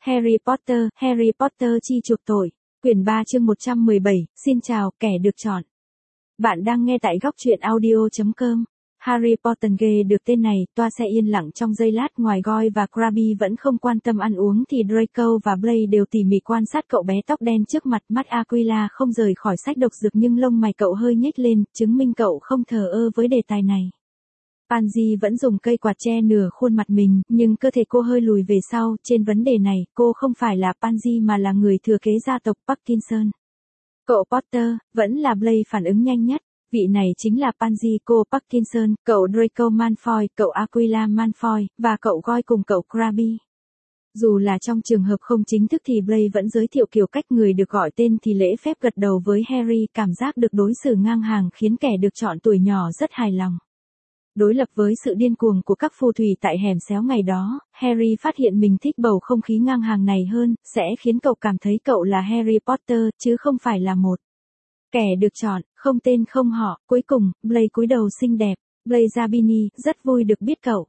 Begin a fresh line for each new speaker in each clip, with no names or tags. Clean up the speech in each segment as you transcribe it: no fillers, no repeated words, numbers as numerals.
Harry Potter chi chuộc tội. Quyển 3 chương 117, xin chào, kẻ được chọn. Bạn đang nghe tại góc truyện audio.com. Harry Potter được tên này, toa xe yên lặng trong giây lát, ngoài Goyle và Crabbe vẫn không quan tâm ăn uống thì Draco và Blaise đều tỉ mỉ quan sát cậu bé tóc đen trước mặt. Mắt Aquila không rời khỏi sách độc dược nhưng lông mày cậu hơi nhếch lên, chứng minh cậu không thờ ơ với đề tài này. Pansy vẫn dùng cây quạt che nửa khuôn mặt mình, nhưng cơ thể cô hơi lùi về sau. Trên vấn đề này, cô không phải là Pansy mà là người thừa kế gia tộc Parkinson. Cậu Potter, vẫn là Blaise phản ứng nhanh nhất. Vị này chính là Pansy, cô Parkinson, cậu Draco Malfoy, cậu Aquila Malfoy, và cậu Goyle cùng cậu Crabbe. Dù là trong trường hợp không chính thức thì Blaise vẫn giới thiệu kiểu cách người được gọi tên thì lễ phép gật đầu với Harry, cảm giác được đối xử ngang hàng khiến kẻ được chọn tuổi nhỏ rất hài lòng. Đối lập với sự điên cuồng của các phù thủy tại hẻm xéo ngày đó, Harry phát hiện mình thích bầu không khí ngang hàng này hơn, sẽ khiến cậu cảm thấy cậu là Harry Potter, chứ không phải là một kẻ được chọn, không tên không họ. Cuối cùng, Blaise cúi đầu xinh đẹp. Blaise Zabini, rất vui được biết cậu.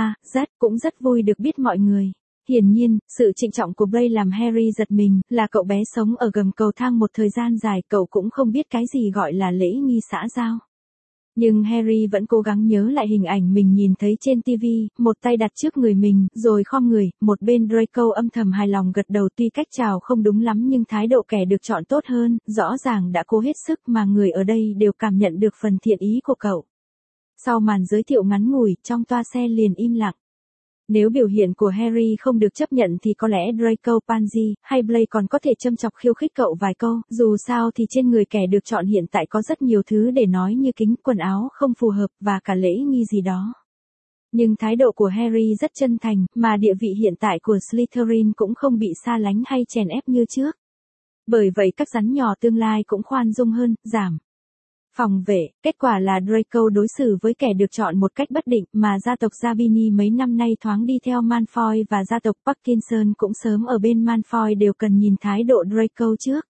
Cũng rất vui được biết mọi người. Hiển nhiên, sự trịnh trọng của Blaise làm Harry giật mình, là cậu bé sống ở gầm cầu thang một thời gian dài, cậu cũng không biết cái gì gọi là lễ nghi xã giao. Nhưng Harry vẫn cố gắng nhớ lại hình ảnh mình nhìn thấy trên TV, một tay đặt trước người mình, rồi khom người, một bên Draco âm thầm hài lòng gật đầu, tuy cách chào không đúng lắm nhưng thái độ kẻ được chọn tốt hơn, rõ ràng đã cố hết sức mà người ở đây đều cảm nhận được phần thiện ý của cậu. Sau màn giới thiệu ngắn ngủi, trong toa xe liền im lặng. Nếu biểu hiện của Harry không được chấp nhận thì có lẽ Draco, Pansy, hay Blaise còn có thể châm chọc khiêu khích cậu vài câu, dù sao thì trên người kẻ được chọn hiện tại có rất nhiều thứ để nói như kính, quần áo không phù hợp, và cả lễ nghi gì đó. Nhưng thái độ của Harry rất chân thành, mà địa vị hiện tại của Slytherin cũng không bị xa lánh hay chèn ép như trước. Bởi vậy các rắn nhỏ tương lai cũng khoan dung hơn, giảm phòng vệ. Kết quả là Draco đối xử với kẻ được chọn một cách bất định, mà gia tộc Zabini mấy năm nay thoáng đi theo Malfoy và gia tộc Parkinson cũng sớm ở bên Malfoy đều cần nhìn thái độ Draco trước.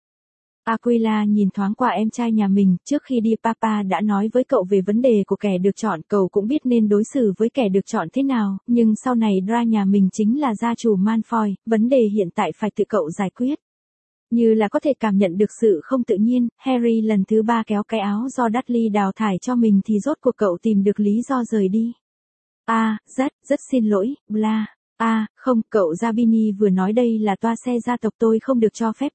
Aquila nhìn thoáng qua em trai nhà mình, trước khi đi Papa đã nói với cậu về vấn đề của kẻ được chọn, cậu cũng biết nên đối xử với kẻ được chọn thế nào, nhưng sau này Dra nhà mình chính là gia chủ Malfoy, vấn đề hiện tại phải tự cậu giải quyết. Như là có thể cảm nhận được sự không tự nhiên, Harry lần thứ 3 kéo cái áo do Dudley đào thải cho mình thì rốt cuộc cậu tìm được lý do rời đi. Rất xin lỗi, bla. Không, cậu Zabini vừa nói đây là toa xe gia tộc, tôi không được cho phép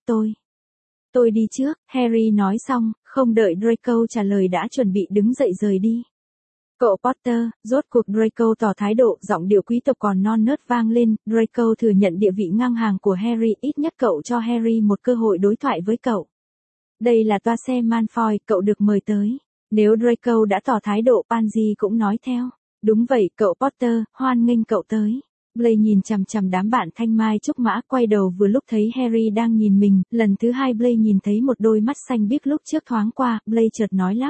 tôi đi trước. Harry nói xong, không đợi Draco trả lời đã chuẩn bị đứng dậy rời đi. Cậu Potter, rốt cuộc Draco tỏ thái độ, giọng điệu quý tộc còn non nớt vang lên. Draco thừa nhận địa vị ngang hàng của Harry, ít nhất cậu cho Harry một cơ hội đối thoại với cậu. Đây là toa xe Malfoy, cậu được mời tới. Nếu Draco đã tỏ thái độ, Pansy cũng nói theo. Đúng vậy, cậu Potter, hoan nghênh cậu tới. Blaise nhìn chằm chằm đám bạn thanh mai trúc mã, quay đầu vừa lúc thấy Harry đang nhìn mình. Lần thứ 2 Blaise nhìn thấy một đôi mắt xanh biếc lúc trước thoáng qua, Blaise chợt nói lắp.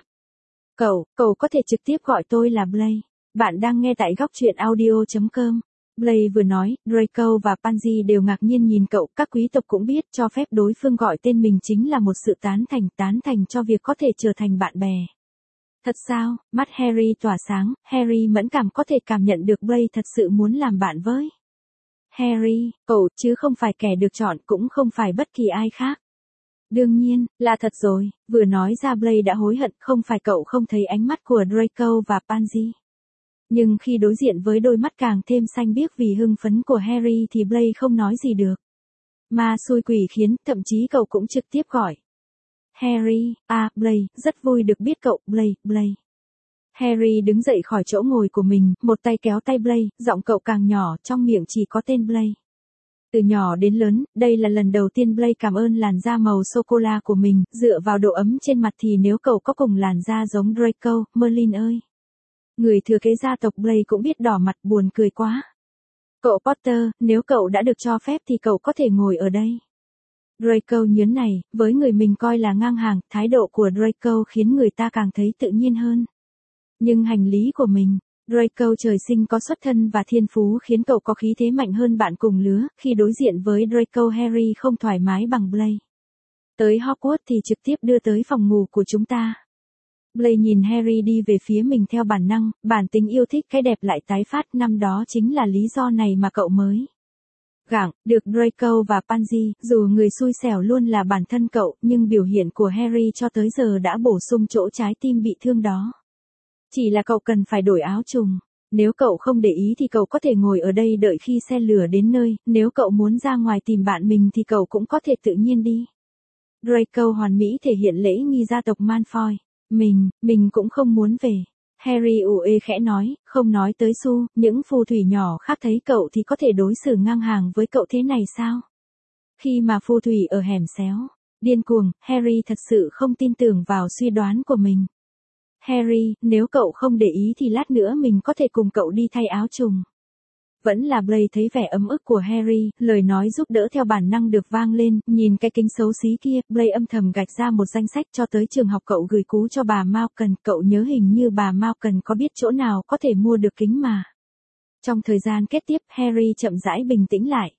Cậu có thể trực tiếp gọi tôi là Blaise. Bạn đang nghe tại góc truyện audio.com. Blaise vừa nói, Draco và Pansy đều ngạc nhiên nhìn cậu, các quý tộc cũng biết cho phép đối phương gọi tên mình chính là một sự tán thành cho việc có thể trở thành bạn bè. Thật sao? Mắt Harry tỏa sáng, Harry mẫn cảm có thể cảm nhận được Blaise thật sự muốn làm bạn với Harry, cậu chứ không phải kẻ được chọn, cũng không phải bất kỳ ai khác. Đương nhiên, là thật rồi, vừa nói ra Blaise đã hối hận, không phải cậu không thấy ánh mắt của Draco và Pansy. Nhưng khi đối diện với đôi mắt càng thêm xanh biếc vì hưng phấn của Harry thì Blaise không nói gì được. Ma xui quỷ khiến, thậm chí cậu cũng trực tiếp gọi. Harry, Blaise, rất vui được biết cậu, Blaise. Harry đứng dậy khỏi chỗ ngồi của mình, một tay kéo tay Blaise, giọng cậu càng nhỏ, trong miệng chỉ có tên Blaise. Từ nhỏ đến lớn, đây là lần đầu tiên Blaise cảm ơn làn da màu sô-cô-la của mình, dựa vào độ ấm trên mặt thì nếu cậu có cùng làn da giống Draco, Merlin ơi. Người thừa kế gia tộc Blaise cũng biết đỏ mặt, buồn cười quá. Cậu Potter, nếu cậu đã được cho phép thì cậu có thể ngồi ở đây. Draco nhớn này, với người mình coi là ngang hàng, thái độ của Draco khiến người ta càng thấy tự nhiên hơn. Nhưng hành lý của mình, Draco trời sinh có xuất thân và thiên phú khiến cậu có khí thế mạnh hơn bạn cùng lứa, khi đối diện với Draco Harry không thoải mái bằng Blaise. Tới Hogwarts thì trực tiếp đưa tới phòng ngủ của chúng ta. Blaise nhìn Harry đi về phía mình theo bản năng, bản tính yêu thích cái đẹp lại tái phát, năm đó chính là lý do này mà cậu mới Gặng, được Draco và Pansy, dù người xui xẻo luôn là bản thân cậu, nhưng biểu hiện của Harry cho tới giờ đã bổ sung chỗ trái tim bị thương đó. Chỉ là cậu cần phải đổi áo trùng. Nếu cậu không để ý thì cậu có thể ngồi ở đây đợi khi xe lửa đến nơi, nếu cậu muốn ra ngoài tìm bạn mình thì cậu cũng có thể tự nhiên đi. Draco hoàn mỹ thể hiện lễ nghi gia tộc Malfoy. Mình cũng không muốn về. Harry ủ ê khẽ nói, không nói tới Su, những phù thủy nhỏ khác thấy cậu thì có thể đối xử ngang hàng với cậu thế này sao? Khi mà phù thủy ở hẻm xéo, điên cuồng, Harry thật sự không tin tưởng vào suy đoán của mình. Harry, nếu cậu không để ý thì lát nữa mình có thể cùng cậu đi thay áo trùng. Vẫn là Blaise thấy vẻ ấm ức của Harry, lời nói giúp đỡ theo bản năng được vang lên, nhìn cái kính xấu xí kia, Blaise âm thầm gạch ra một danh sách cho tới trường học cậu gửi cú cho bà Malkin, cậu nhớ hình như bà Malkin có biết chỗ nào có thể mua được kính mà. Trong thời gian kế tiếp, Harry chậm rãi bình tĩnh lại.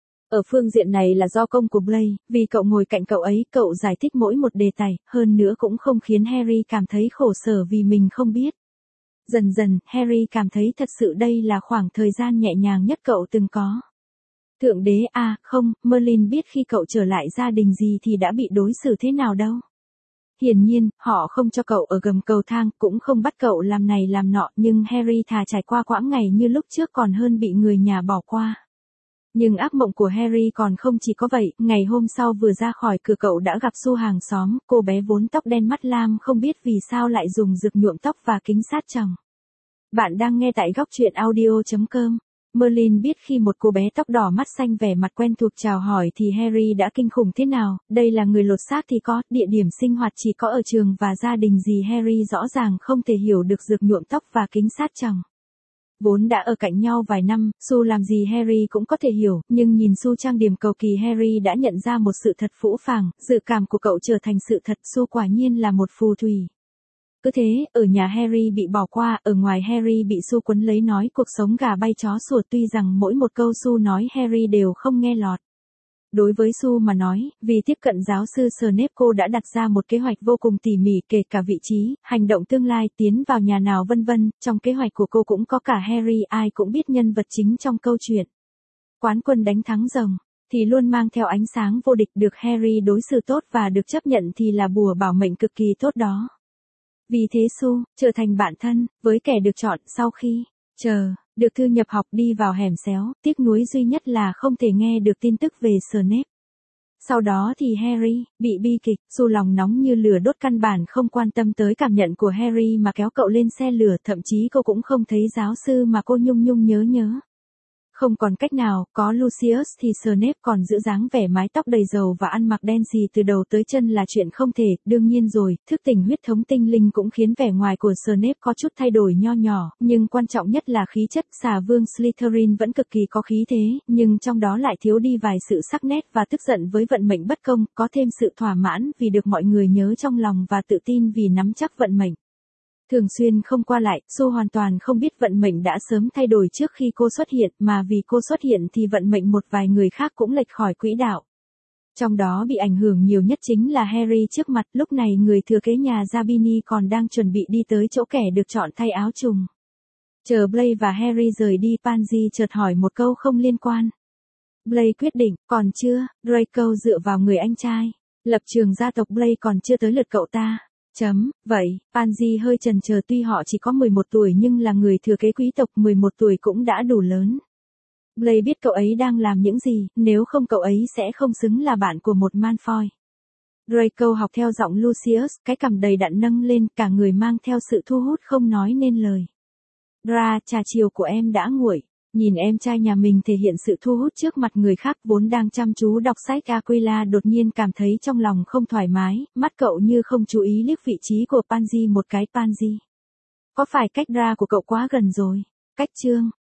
Ở phương diện này là do công của Blaise, vì cậu ngồi cạnh cậu ấy, cậu giải thích mỗi một đề tài, hơn nữa cũng không khiến Harry cảm thấy khổ sở vì mình không biết. Dần dần, Harry cảm thấy thật sự đây là khoảng thời gian nhẹ nhàng nhất cậu từng có. Thượng đế không, Merlin biết khi cậu trở lại gia đình gì thì đã bị đối xử thế nào đâu. Hiển nhiên, họ không cho cậu ở gầm cầu thang, cũng không bắt cậu làm này làm nọ, nhưng Harry thà trải qua quãng ngày như lúc trước còn hơn bị người nhà bỏ qua. Nhưng ác mộng của Harry còn không chỉ có vậy, ngày hôm sau vừa ra khỏi cửa cậu đã gặp Su hàng xóm, cô bé vốn tóc đen mắt lam không biết vì sao lại dùng dược nhuộm tóc và kính sát tròng. Bạn đang nghe tại góc truyện audio.com. Merlin biết khi một cô bé tóc đỏ mắt xanh vẻ mặt quen thuộc chào hỏi thì Harry đã kinh khủng thế nào, đây là người lột xác thì có, địa điểm sinh hoạt chỉ có ở trường và gia đình gì Harry rõ ràng không thể hiểu được dược nhuộm tóc và kính sát tròng. Vốn đã ở cạnh nhau vài năm, Su làm gì Harry cũng có thể hiểu, nhưng nhìn Su trang điểm cầu kỳ Harry đã nhận ra một sự thật phũ phàng, dự cảm của cậu trở thành sự thật, Su quả nhiên là một phù thủy. Cứ thế, ở nhà Harry bị bỏ qua, ở ngoài Harry bị Su quấn lấy nói cuộc sống gà bay chó sủa, tuy rằng mỗi một câu Su nói Harry đều không nghe lọt. Đối với Su mà nói, vì tiếp cận giáo sư Snape cô đã đặt ra một kế hoạch vô cùng tỉ mỉ kể cả vị trí, hành động tương lai, tiến vào nhà nào vân vân, trong kế hoạch của cô cũng có cả Harry, ai cũng biết nhân vật chính trong câu chuyện. Quán quân đánh thắng rồng, thì luôn mang theo ánh sáng vô địch, được Harry đối xử tốt và được chấp nhận thì là bùa bảo mệnh cực kỳ tốt đó. Vì thế Su, trở thành bạn thân, với kẻ được chọn sau khi, được thư nhập học đi vào hẻm xéo, tiếc nuối duy nhất là không thể nghe được tin tức về Snape. Sau đó thì Harry, bị bi kịch, Su lòng nóng như lửa đốt căn bản không quan tâm tới cảm nhận của Harry mà kéo cậu lên xe lửa, thậm chí cô cũng không thấy giáo sư mà cô nhung nhớ. Không còn cách nào, có Lucius thì Snape còn giữ dáng vẻ mái tóc đầy dầu và ăn mặc đen xì từ đầu tới chân là chuyện không thể, đương nhiên rồi, thức tỉnh huyết thống tinh linh cũng khiến vẻ ngoài của Snape có chút thay đổi nho nhỏ, nhưng quan trọng nhất là khí chất, xà vương Slytherin vẫn cực kỳ có khí thế, nhưng trong đó lại thiếu đi vài sự sắc nét và tức giận với vận mệnh bất công, có thêm sự thỏa mãn vì được mọi người nhớ trong lòng và tự tin vì nắm chắc vận mệnh. Thường xuyên không qua lại, Su hoàn toàn không biết vận mệnh đã sớm thay đổi trước khi cô xuất hiện, mà vì cô xuất hiện thì vận mệnh một vài người khác cũng lệch khỏi quỹ đạo. Trong đó bị ảnh hưởng nhiều nhất chính là Harry trước mặt, lúc này người thừa kế nhà Zabini còn đang chuẩn bị đi tới chỗ kẻ được chọn thay áo trùng. Chờ Blaise và Harry rời đi, Pansy chợt hỏi một câu không liên quan. Blaise quyết định, còn chưa, Draco dựa vào người anh trai. Lập trường gia tộc Blaise còn chưa tới lượt cậu ta. Vậy, Pansy hơi chần chờ, tuy họ chỉ có 11 tuổi nhưng là người thừa kế quý tộc, 11 tuổi cũng đã đủ lớn. Blaise biết cậu ấy đang làm những gì, nếu không cậu ấy sẽ không xứng là bạn của một Malfoy. Draco học theo giọng Lucius, cái cằm đầy đặn nâng lên, cả người mang theo sự thu hút không nói nên lời. Trà chiều của em đã nguội. Nhìn em trai nhà mình thể hiện sự thu hút trước mặt người khác, vốn đang chăm chú đọc sách, Aquila đột nhiên cảm thấy trong lòng không thoải mái, mắt cậu như không chú ý liếc vị trí của Pansy một cái. Pansy, có phải cách ra của cậu quá gần rồi? Cách chương